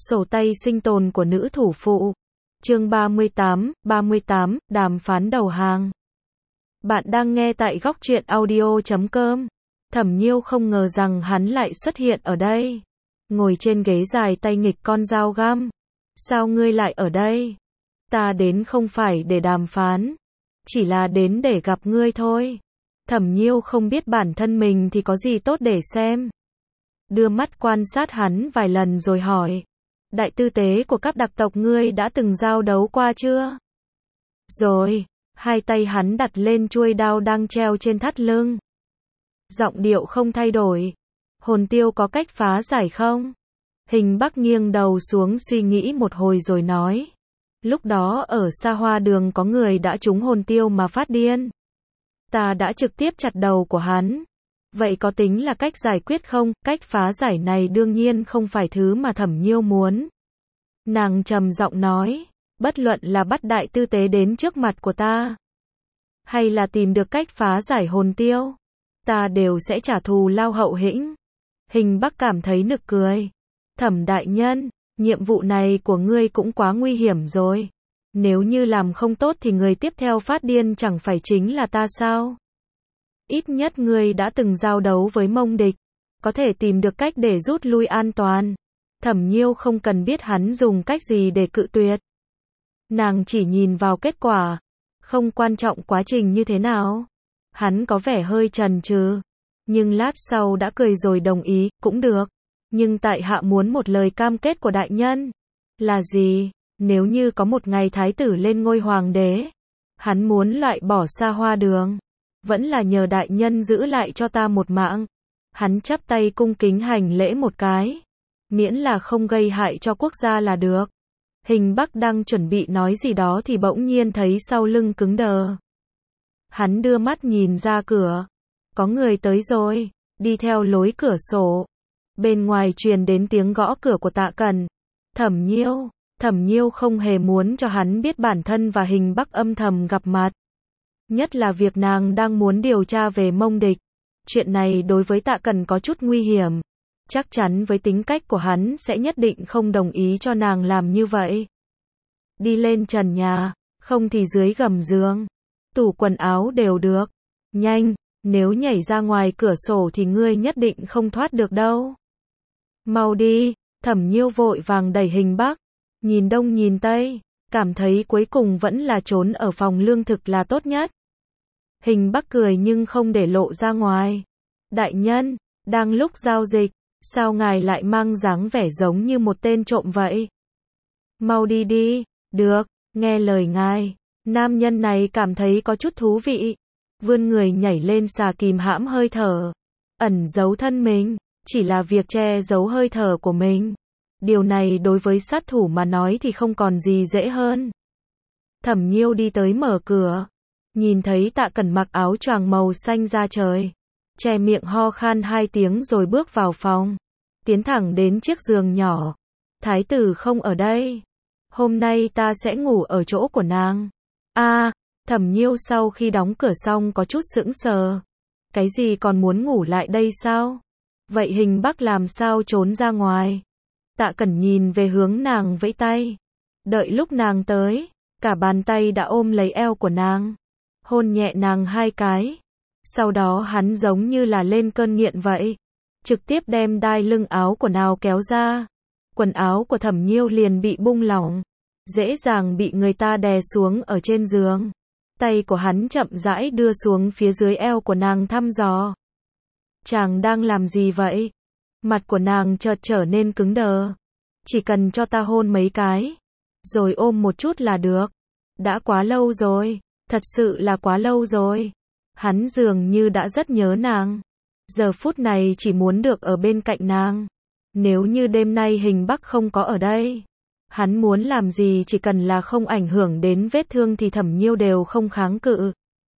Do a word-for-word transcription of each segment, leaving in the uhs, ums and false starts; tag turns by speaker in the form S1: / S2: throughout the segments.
S1: Sổ tay sinh tồn của nữ thủ phụ. Chương ba mươi tám, ba mươi tám, đàm phán đầu hàng. Bạn đang nghe tại góc truyện audio chấm com. Thẩm Nhiêu không ngờ rằng hắn lại xuất hiện ở đây. Ngồi trên ghế dài tay nghịch con dao găm. Sao ngươi lại ở đây? Ta đến không phải để đàm phán. Chỉ là đến để gặp ngươi thôi. Thẩm Nhiêu không biết bản thân mình thì có gì tốt để xem. Đưa mắt quan sát hắn vài lần rồi hỏi. Đại tư tế của các đặc tộc ngươi đã từng giao đấu qua chưa? Rồi, hai tay hắn đặt lên chuôi đao đang treo trên thắt lưng. Giọng điệu không thay đổi. Hồn tiêu có cách phá giải không? Hình Bắc nghiêng đầu xuống suy nghĩ một hồi rồi nói. Lúc đó ở Sa Hoa Đường có người đã trúng hồn tiêu mà phát điên. Ta đã trực tiếp chặt đầu của hắn. Vậy có tính là cách giải quyết không? Cách phá giải này đương nhiên không phải thứ mà Thẩm Nhiêu muốn. Nàng trầm giọng nói, bất luận là bắt đại tư tế đến trước mặt của ta, hay là tìm được cách phá giải hồn tiêu, ta đều sẽ trả thù lao hậu hĩnh. Hình Bắc cảm thấy nực cười. Thẩm đại nhân, nhiệm vụ này của ngươi cũng quá nguy hiểm rồi. Nếu như làm không tốt thì người tiếp theo phát điên chẳng phải chính là ta sao? Ít nhất ngươi đã từng giao đấu với Mông địch, có thể tìm được cách để rút lui an toàn. Thẩm Nhiêu không cần biết hắn dùng cách gì để cự tuyệt. Nàng chỉ nhìn vào kết quả, không quan trọng quá trình như thế nào. Hắn có vẻ hơi chần chừ, nhưng lát sau đã cười rồi đồng ý, cũng được. Nhưng tại hạ muốn một lời cam kết của đại nhân. Là gì? Nếu như có một ngày thái tử lên ngôi hoàng đế, hắn muốn loại bỏ Sa Hoa Đường, vẫn là nhờ đại nhân giữ lại cho ta một mạng. Hắn chắp tay cung kính hành lễ một cái. Miễn là không gây hại cho quốc gia là được. Hình Bắc đang chuẩn bị nói gì đó thì bỗng nhiên thấy sau lưng cứng đờ. Hắn đưa mắt nhìn ra cửa. Có người tới rồi, đi theo lối cửa sổ. Bên ngoài truyền đến tiếng gõ cửa của Tạ Cẩn. Thẩm Nhiêu, Thẩm Nhiêu không hề muốn cho hắn biết bản thân và Hình Bắc âm thầm gặp mặt. Nhất là việc nàng đang muốn điều tra về Mông địch. Chuyện này đối với Tạ Cẩn có chút nguy hiểm. Chắc chắn với tính cách của hắn sẽ nhất định không đồng ý cho nàng làm như vậy. Đi lên trần nhà, không thì dưới gầm giường. Tủ quần áo đều được. Nhanh, nếu nhảy ra ngoài cửa sổ thì ngươi nhất định không thoát được đâu. Mau đi, Thẩm Nhiêu vội vàng đẩy Hình Bắc. Nhìn đông nhìn tây, cảm thấy cuối cùng vẫn là trốn ở phòng lương thực là tốt nhất. Hình Bắc cười nhưng không để lộ ra ngoài. Đại nhân, đang lúc giao dịch, sao ngài lại mang dáng vẻ giống như một tên trộm vậy? Mau đi đi, được, nghe lời ngài. Nam nhân này cảm thấy có chút thú vị. Vươn người nhảy lên xà kìm hãm hơi thở. Ẩn giấu thân mình, chỉ là việc che giấu hơi thở của mình. Điều này đối với sát thủ mà nói thì không còn gì dễ hơn. Thẩm Nhiêu đi tới mở cửa. Nhìn thấy Tạ Cẩn mặc áo choàng màu xanh da trời. Che miệng ho khan hai tiếng rồi bước vào phòng. Tiến thẳng đến chiếc giường nhỏ. Thái tử không ở đây. Hôm nay ta sẽ ngủ ở chỗ của nàng. A, à, Thẩm Nhiêu sau khi đóng cửa xong có chút sững sờ. Cái gì còn muốn ngủ lại đây sao? Vậy Hình Bắc làm sao trốn ra ngoài? Tạ Cẩn nhìn về hướng nàng vẫy tay. Đợi lúc nàng tới, cả bàn tay đã ôm lấy eo của nàng. Hôn nhẹ nàng hai cái. Sau đó hắn giống như là lên cơn nghiện vậy. Trực tiếp đem đai lưng áo của nàng kéo ra. Quần áo của Thẩm Nhiêu liền bị bung lỏng. Dễ dàng bị người ta đè xuống ở trên giường. Tay của hắn chậm rãi đưa xuống phía dưới eo của nàng thăm dò. Chàng đang làm gì vậy? Mặt của nàng chợt trở nên cứng đờ. Chỉ cần cho ta hôn mấy cái, rồi ôm một chút là được. Đã quá lâu rồi, thật sự là quá lâu rồi. Hắn dường như đã rất nhớ nàng. Giờ phút này chỉ muốn được ở bên cạnh nàng. Nếu như đêm nay Hình Bắc không có ở đây, hắn muốn làm gì chỉ cần là không ảnh hưởng đến vết thương thì Thẩm Nhiêu đều không kháng cự.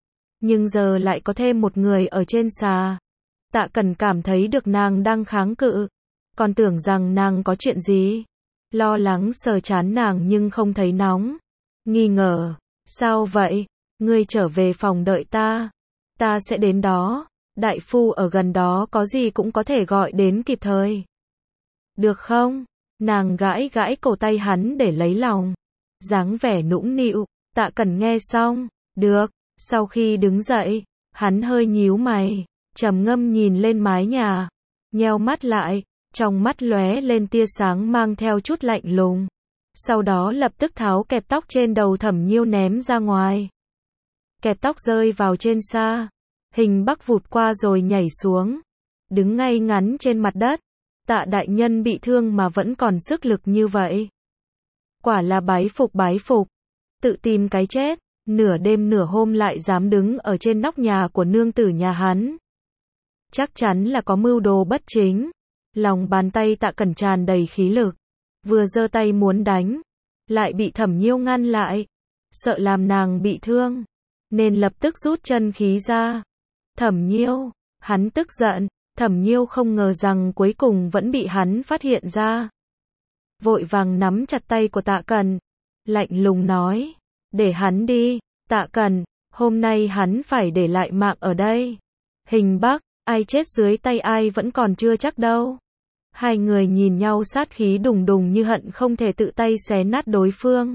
S1: Nhưng giờ lại có thêm một người ở trên xà. Tạ Cẩn cảm thấy được nàng đang kháng cự. Còn tưởng rằng nàng có chuyện gì. Lo lắng sờ trán nàng nhưng không thấy nóng. Nghi ngờ. Sao vậy? Ngươi trở về phòng đợi ta. Ta sẽ đến đó. Đại phu ở gần đó có gì cũng có thể gọi đến kịp thời. Được không? Nàng gãi gãi cổ tay hắn để lấy lòng. Dáng vẻ nũng nịu, Tạ Cẩn nghe xong, được, sau khi đứng dậy, hắn hơi nhíu mày, trầm ngâm nhìn lên mái nhà, nheo mắt lại, trong mắt lóe lên tia sáng mang theo chút lạnh lùng. Sau đó lập tức tháo kẹp tóc trên đầu Thẩm Nhiêu ném ra ngoài. Kẹp tóc rơi vào trên xa, Hình Bắc vụt qua rồi nhảy xuống, đứng ngay ngắn trên mặt đất. Tạ đại nhân bị thương mà vẫn còn sức lực như vậy. Quả là bái phục bái phục, tự tìm cái chết, nửa đêm nửa hôm lại dám đứng ở trên nóc nhà của nương tử nhà hắn. Chắc chắn là có mưu đồ bất chính. Lòng bàn tay Tạ Cẩn tràn đầy khí lực, vừa giơ tay muốn đánh, lại bị Thẩm Nhiêu ngăn lại, sợ làm nàng bị thương, nên lập tức rút chân khí ra. Thẩm Nhiêu, hắn tức giận, Thẩm Nhiêu không ngờ rằng cuối cùng vẫn bị hắn phát hiện ra. Vội vàng nắm chặt tay của Tạ Cẩn, lạnh lùng nói, để hắn đi, Tạ Cẩn, hôm nay hắn phải để lại mạng ở đây. Hình Bắc, ai chết dưới tay ai vẫn còn chưa chắc đâu. Hai người nhìn nhau sát khí đùng đùng như hận không thể tự tay xé nát đối phương.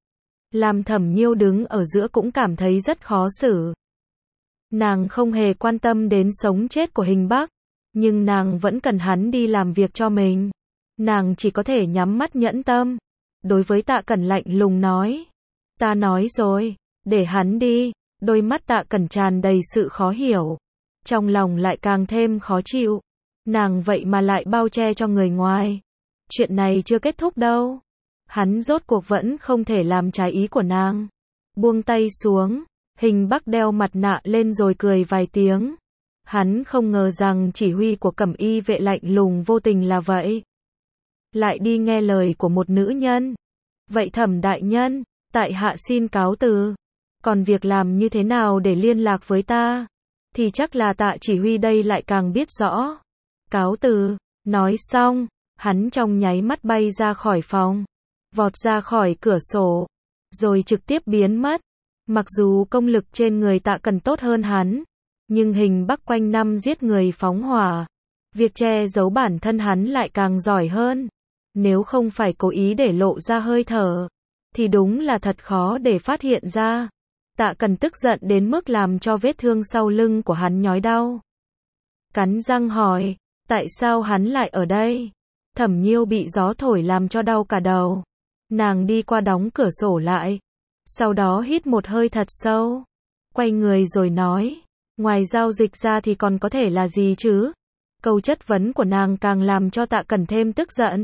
S1: Làm Thẩm Nhiêu đứng ở giữa cũng cảm thấy rất khó xử. Nàng không hề quan tâm đến sống chết của Hình Bắc, nhưng nàng vẫn cần hắn đi làm việc cho mình. Nàng chỉ có thể nhắm mắt nhẫn tâm. Đối với Tạ Cẩn lạnh lùng nói, ta nói rồi, để hắn đi. Đôi mắt Tạ Cẩn tràn đầy sự khó hiểu, trong lòng lại càng thêm khó chịu. Nàng vậy mà lại bao che cho người ngoài. Chuyện này chưa kết thúc đâu. Hắn rốt cuộc vẫn không thể làm trái ý của nàng. Buông tay xuống, Hình Bắc đeo mặt nạ lên rồi cười vài tiếng. Hắn không ngờ rằng chỉ huy của Cẩm Y vệ lạnh lùng vô tình là vậy. Lại đi nghe lời của một nữ nhân. Vậy Thẩm đại nhân, tại hạ xin cáo từ. Còn việc làm như thế nào để liên lạc với ta, thì chắc là Tạ chỉ huy đây lại càng biết rõ. Cáo từ, nói xong, hắn trong nháy mắt bay ra khỏi phòng, vọt ra khỏi cửa sổ, rồi trực tiếp biến mất. Mặc dù công lực trên người Tạ Cẩn tốt hơn hắn, nhưng Hình Bắc quanh năm giết người phóng hỏa, việc che giấu bản thân hắn lại càng giỏi hơn. Nếu không phải cố ý để lộ ra hơi thở, thì đúng là thật khó để phát hiện ra. Tạ Cẩn tức giận đến mức làm cho vết thương sau lưng của hắn nhói đau. Cắn răng hỏi, tại sao hắn lại ở đây? Thẩm Nhiêu bị gió thổi làm cho đau cả đầu. Nàng đi qua đóng cửa sổ lại, sau đó hít một hơi thật sâu, quay người rồi nói, ngoài giao dịch ra thì còn có thể là gì chứ? Câu chất vấn của nàng càng làm cho Tạ Cẩn thêm tức giận.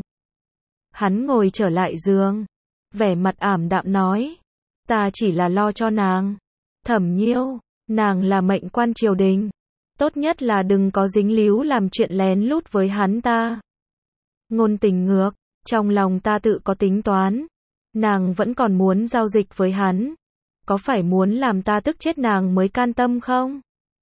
S1: Hắn ngồi trở lại giường, vẻ mặt ảm đạm nói, ta chỉ là lo cho nàng. Thẩm Nhiêu, nàng là mệnh quan triều đình, tốt nhất là đừng có dính líu làm chuyện lén lút với hắn ta. Ngôn tình ngược, trong lòng ta tự có tính toán. Nàng vẫn còn muốn giao dịch với hắn, có phải muốn làm ta tức chết nàng mới can tâm không?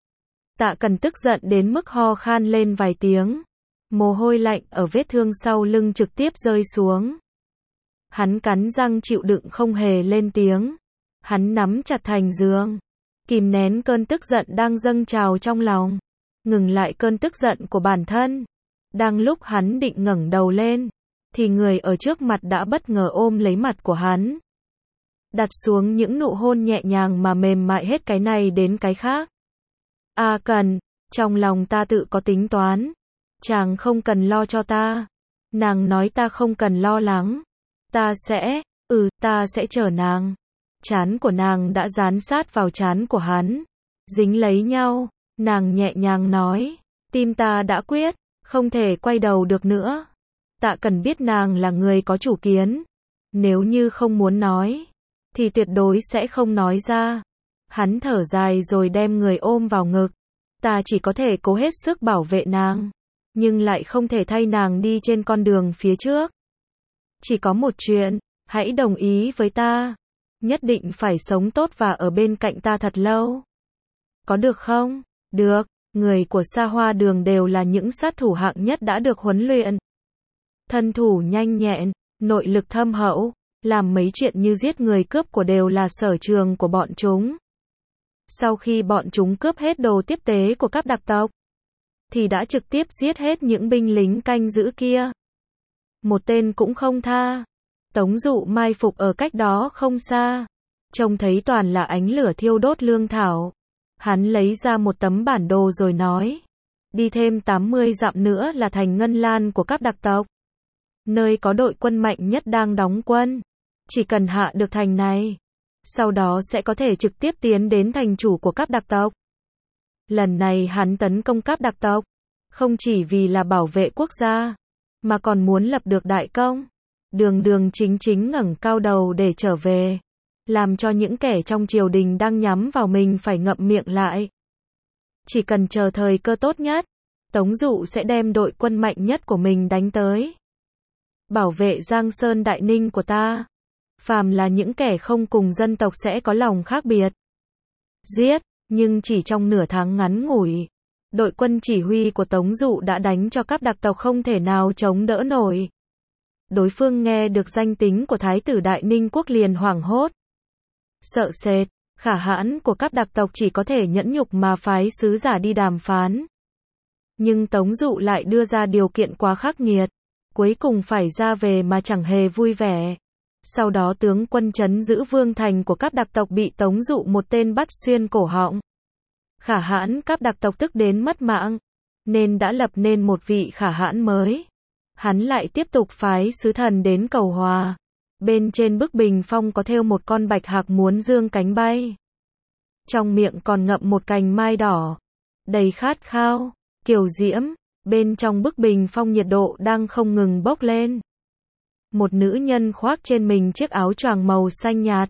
S1: Tạ Cẩn tức giận đến mức ho khan lên vài tiếng, mồ hôi lạnh ở vết thương sau lưng trực tiếp rơi xuống. Hắn cắn răng chịu đựng không hề lên tiếng. Hắn nắm chặt thành giường, kìm nén cơn tức giận đang dâng trào trong lòng, ngừng lại cơn tức giận của bản thân. Đang lúc hắn định ngẩng đầu lên, thì người ở trước mặt đã bất ngờ ôm lấy mặt của hắn, đặt xuống những nụ hôn nhẹ nhàng mà mềm mại hết cái này đến cái khác. A Cần, trong lòng ta tự có tính toán, chàng không cần lo cho ta. Nàng nói ta không cần lo lắng, ta sẽ, ừ, ta sẽ chờ nàng. Trán của nàng đã dán sát vào trán của hắn, dính lấy nhau. Nàng nhẹ nhàng nói, tim ta đã quyết, không thể quay đầu được nữa. Tạ Cần biết nàng là người có chủ kiến, nếu như không muốn nói, thì tuyệt đối sẽ không nói ra. Hắn thở dài rồi đem người ôm vào ngực. Ta chỉ có thể cố hết sức bảo vệ nàng, nhưng lại không thể thay nàng đi trên con đường phía trước. Chỉ có một chuyện, hãy đồng ý với ta, nhất định phải sống tốt và ở bên cạnh ta thật lâu. Có được không? Được, người của Sa Hoa Đường đều là những sát thủ hạng nhất đã được huấn luyện. Thân thủ nhanh nhẹn, nội lực thâm hậu, làm mấy chuyện như giết người cướp của đều là sở trường của bọn chúng. Sau khi bọn chúng cướp hết đồ tiếp tế của các đặc tộc, thì đã trực tiếp giết hết những binh lính canh giữ kia. một tên cũng không tha. Tống Dụ mai phục ở cách đó không xa, trông thấy toàn là ánh lửa thiêu đốt lương thảo. Hắn lấy ra một tấm bản đồ rồi nói, đi thêm tám mươi dặm nữa là thành Ngân Lan của các đặc tộc, nơi có đội quân mạnh nhất đang đóng quân. Chỉ cần hạ được thành này, sau đó sẽ có thể trực tiếp tiến đến thành chủ của các đặc tộc. Lần này hắn tấn công các đặc tộc, không chỉ vì là bảo vệ quốc gia, mà còn muốn lập được đại công. Đường đường chính chính ngẩng cao đầu để trở về, làm cho những kẻ trong triều đình đang nhắm vào mình phải ngậm miệng lại. Chỉ cần chờ thời cơ tốt nhất, Tống Dụ sẽ đem đội quân mạnh nhất của mình đánh tới. Bảo vệ Giang Sơn Đại Ninh của ta. Phàm là những kẻ không cùng dân tộc sẽ có lòng khác biệt. Giết, nhưng chỉ trong nửa tháng ngắn ngủi, đội quân chỉ huy của Tống Dụ đã đánh cho các đặc tộc không thể nào chống đỡ nổi. Đối phương nghe được danh tính của Thái tử Đại Ninh quốc liền hoảng hốt. Sợ sệt, khả hãn của các đặc tộc chỉ có thể nhẫn nhục mà phái sứ giả đi đàm phán. Nhưng Tống Dụ lại đưa ra điều kiện quá khắc nghiệt, cuối cùng phải ra về mà chẳng hề vui vẻ. Sau đó tướng quân trấn giữ vương thành của các đặc tộc bị Tống Dụ một tên bắt xuyên cổ họng. Khả hãn các đặc tộc tức đến mất mạng, nên đã lập nên một vị khả hãn mới. Hắn lại tiếp tục phái sứ thần đến cầu hòa. Bên trên bức bình phong có thêu một con bạch hạc muốn dương cánh bay. Trong miệng còn ngậm một cành mai đỏ, đầy khát khao, kiều diễm. Bên trong bức bình phong nhiệt độ đang không ngừng bốc lên. Một nữ nhân khoác trên mình chiếc áo choàng màu xanh nhạt.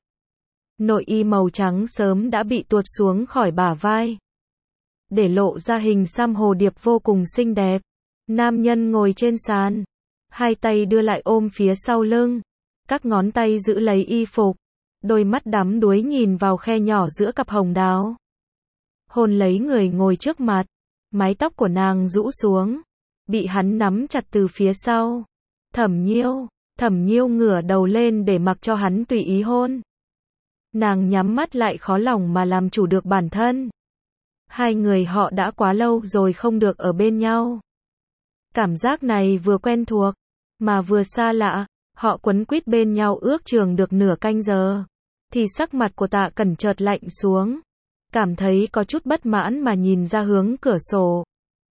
S1: Nội y màu trắng sớm đã bị tuột xuống khỏi bả vai, để lộ ra hình xăm hồ điệp vô cùng xinh đẹp. Nam nhân ngồi trên sàn, hai tay đưa lại ôm phía sau lưng, các ngón tay giữ lấy y phục, đôi mắt đắm đuối nhìn vào khe nhỏ giữa cặp hồng đào. Hôn lấy người ngồi trước mặt, mái tóc của nàng rũ xuống, bị hắn nắm chặt từ phía sau. Thẩm Nhiêu, Thẩm Nhiêu ngửa đầu lên để mặc cho hắn tùy ý hôn. Nàng nhắm mắt lại khó lòng mà làm chủ được bản thân. Hai người họ đã quá lâu rồi không được ở bên nhau. Cảm giác này vừa quen thuộc, mà vừa xa lạ. Họ quấn quýt bên nhau ước chừng được nửa canh giờ, thì sắc mặt của Tạ Cẩn chợt lạnh xuống, cảm thấy có chút bất mãn mà nhìn ra hướng cửa sổ.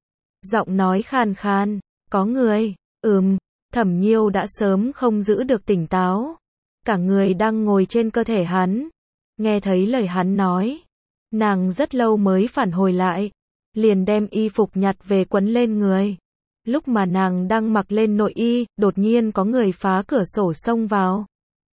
S1: Giọng nói khàn khàn, có người. Ừm. Thẩm Nhiêu đã sớm không giữ được tỉnh táo, cả người đang ngồi trên cơ thể hắn. Nghe thấy lời hắn nói, nàng rất lâu mới phản hồi lại, liền đem y phục nhặt về quấn lên người. Lúc mà nàng đang mặc lên nội y, đột nhiên có người phá cửa sổ xông vào.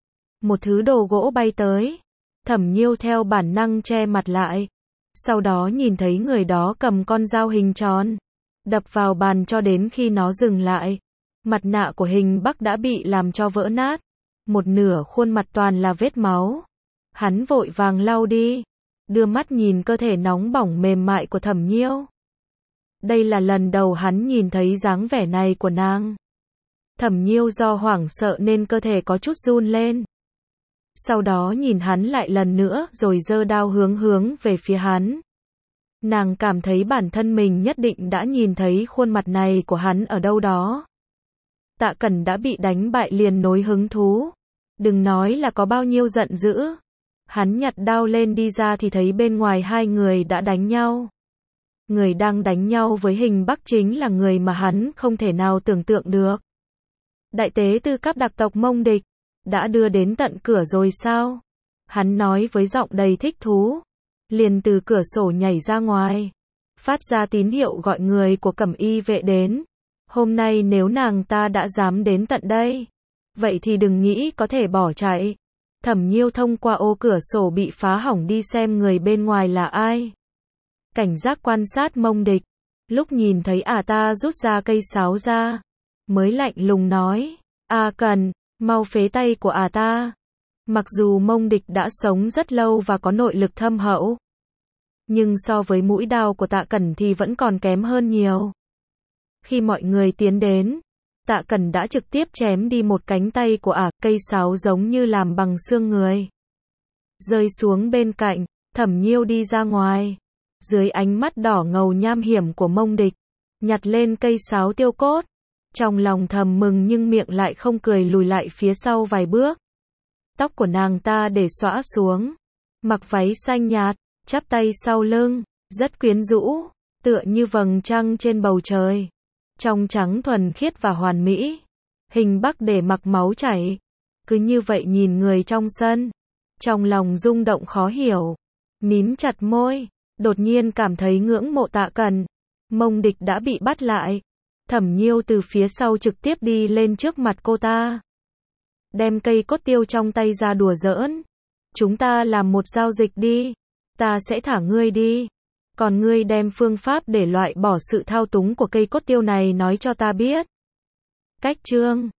S1: Một thứ đồ gỗ bay tới, Thẩm Nhiêu theo bản năng che mặt lại. Sau đó nhìn thấy người đó cầm con dao hình tròn, đập vào bàn cho đến khi nó dừng lại. Mặt nạ của hình Bắc đã bị làm cho vỡ nát, một nửa khuôn mặt toàn là vết máu. Hắn vội vàng lau đi, đưa mắt nhìn cơ thể nóng bỏng mềm mại của Thẩm Nhiêu. Đây là lần đầu hắn nhìn thấy dáng vẻ này của nàng. Thẩm Nhiêu do hoảng sợ nên cơ thể có chút run lên. Sau đó nhìn hắn lại lần nữa rồi giơ đao hướng hướng về phía hắn. Nàng cảm thấy bản thân mình nhất định đã nhìn thấy khuôn mặt này của hắn ở đâu đó. Tạ Cẩn đã bị đánh bại liền nối hứng thú. Đừng nói là có bao nhiêu giận dữ. Hắn nhặt đao lên đi ra thì thấy bên ngoài hai người đã đánh nhau. Người đang đánh nhau với hình Bắc chính là người mà hắn không thể nào tưởng tượng được. Đại tế tư cấp đặc tộc Mông Địch, đã đưa đến tận cửa rồi sao? Hắn nói với giọng đầy thích thú. Liền từ cửa sổ nhảy ra ngoài, phát ra tín hiệu gọi người của cẩm y vệ đến. Hôm nay nếu nàng ta đã dám đến tận đây, vậy thì đừng nghĩ có thể bỏ chạy. Thẩm Nhiêu thông qua ô cửa sổ bị phá hỏng đi xem người bên ngoài là ai. Cảnh giác quan sát Mông Địch, lúc nhìn thấy ả ta rút ra cây sáo ra, mới lạnh lùng nói, A Cần, mau phế tay của ả ta. Mặc dù Mông Địch đã sống rất lâu và có nội lực thâm hậu, nhưng so với mũi đao của Tạ Cẩn thì vẫn còn kém hơn nhiều. Khi mọi người tiến đến, Tạ Cẩn đã trực tiếp chém đi một cánh tay của ả, cây sáo giống như làm bằng xương người. Rơi xuống bên cạnh, Thẩm Nhiêu đi ra ngoài. Dưới ánh mắt đỏ ngầu nham hiểm của Mông Địch, nhặt lên cây sáo tiêu cốt, Trong lòng thầm mừng nhưng miệng lại không cười, lùi lại phía sau vài bước. Tóc của nàng ta để xõa xuống, mặc váy xanh nhạt, chắp tay sau lưng, rất quyến rũ, tựa như vầng trăng trên bầu trời. Trong trắng thuần khiết và hoàn mỹ, hình bắc để mặc máu chảy. Cứ như vậy nhìn người trong sân, trong lòng rung động khó hiểu, mím chặt môi, đột nhiên cảm thấy ngưỡng mộ Tạ Cẩn. Mông Địch đã bị bắt lại, Thẩm Nhiêu từ phía sau trực tiếp đi lên trước mặt cô ta, đem cây cốt tiêu trong tay ra đùa giỡn. Chúng ta làm một giao dịch đi, ta sẽ thả ngươi đi, còn ngươi đem phương pháp để loại bỏ sự thao túng của cây cốt tiêu này nói cho ta biết. Cách chương